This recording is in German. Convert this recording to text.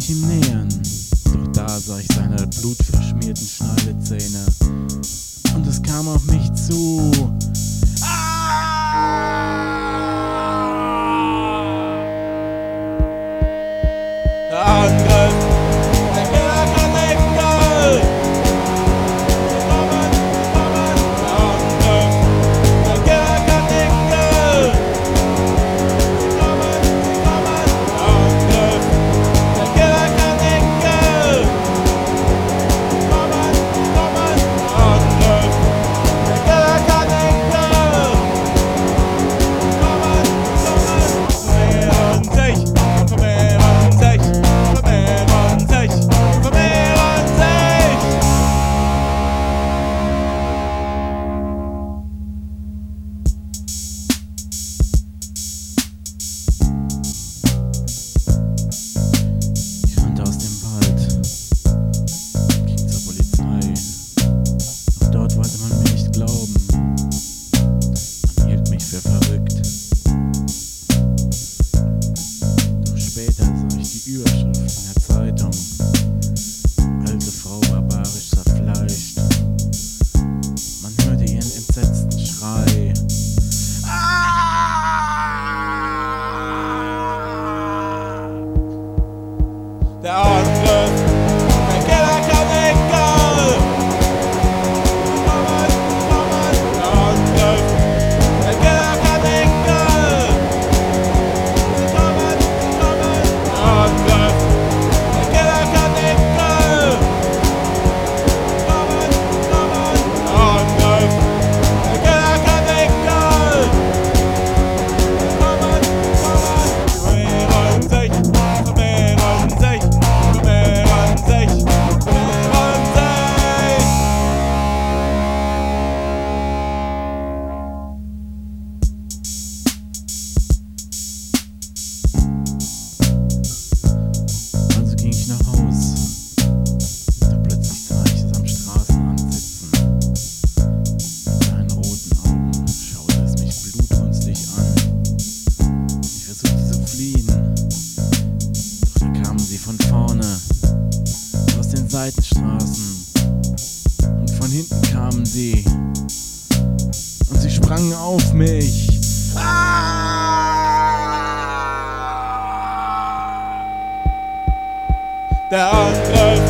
mich ihm nähern, doch da sah ich seine blutverschmierten Schneidezähne und es kam auf mich zu. Der Angriff, der Killer kann nicht gehen. Kommen, kommen, der Angriff, der Killer kann nicht gehen. Kommen, kommen, der Angriff, der Killer kann nicht gehen. Kommen, kommen, der Angriff, der Killer kann nicht gehen. Kommen, kommen, vermehren sich, vermehren sich, vermehren sich. Ich rannte aus dem Wald, ging zur Polizei, doch dort wollte man mir nicht glauben. Man hielt mich für verrückt. Doch später sah ich die Überschrift in der Zeitung. Alte Frau barbarisch zerfleischt. Man hörte ihren entsetzten Schrei. Der Angriff, der Killer kann nicht gehen. Kommen, kommen, der Angriff, der Killer kann nicht gehen. Kommen, kommen, der Angriff, der Killer kann nicht gehen. Kommen, kommen, der Angriff, der Killer kann nicht gehen. Kommen, kommen, vermehren sich, vermehren sich, vermehren sich, vermehren sich. Also ging ich nach Haus. Doch plötzlich sah ich es am Straßenrand sitzen. Mit seinen roten Augen schaute es mich blutrünstig an. Ich versuchte zu fliehen. Doch da kamen sie von vorne, aus den Seitenstraßen. Und von hinten kamen sie. Und sie sprangen auf mich. Der Angriff,